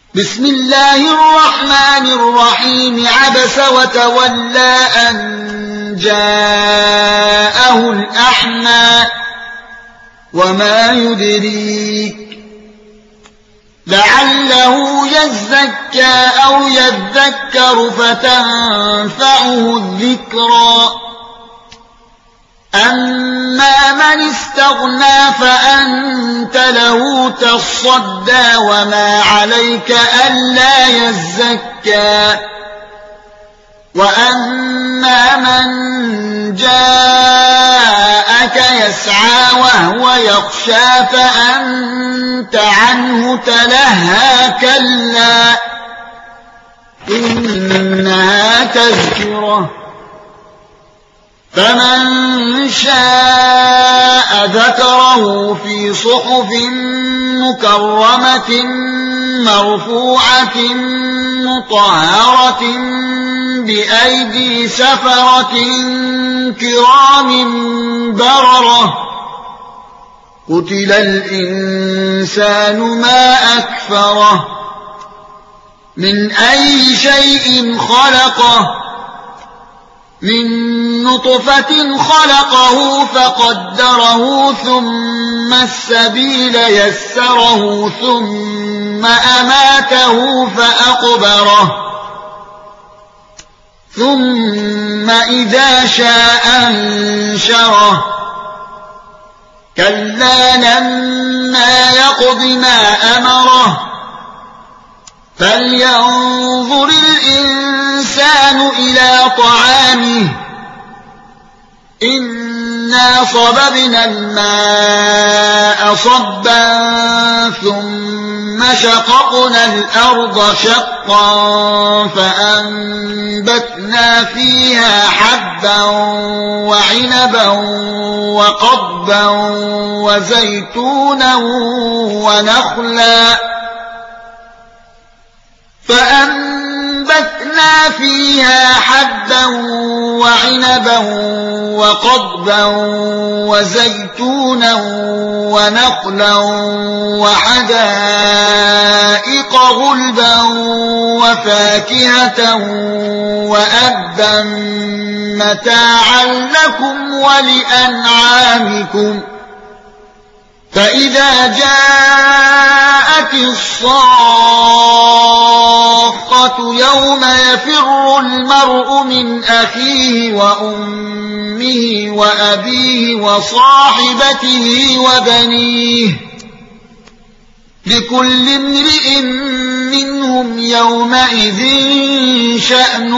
بسم الله الرحمن الرحيم عبس وتولى أن جاءه الأعمى وما يدريك لعله يزكى أو يذكر فتنفعه الذكرى أما من استغنى فأنت له تصدى وما عليك ألا يزكى وأما من جاءك يسعى وهو يخشى فأنت عنه تلهى كلا إنها تذكرة فمن شاء ذكره في صحف مكرمة مرفوعة مطهرة بأيدي سفرة كرام بررة قتل الإنسان ما أكفره من أي شيء خلقه من نطفة خلقه فقدره ثم السبيل يسره ثم أماته فأقبره ثم إذا شاء أنشره كلا لما يقض ما أمره فلينظر الإنسان إلى طعامه إنا صببنا الماء صبا ثم شققنا الأرض شقا فأنبتنا فيها حبا وعنبا وقضبا وزيتونا ونخلا فأنبتنا فيها حبا وعنبا وقضبا وزيتونا ونخلا وحدائق غلبا وفاكهة وأبا متاعا لكم ولأنعامكم فإذا جاءت الصاخة يوم يفر المرء من أخيه وأمه وأبيه وصاحبته وبنيه لكل امرئ منهم يومئذ شأن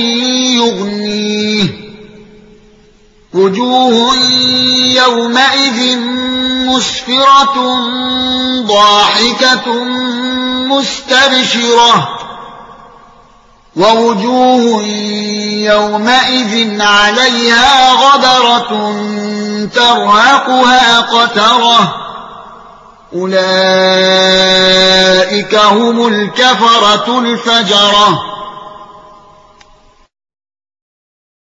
يغنيه وجوه يومئذ مسفرة ضاحكة مستبشرة ووجوه يومئذ عليها غبرة ترهقها قترة أولئك هم الكفرة الفجرة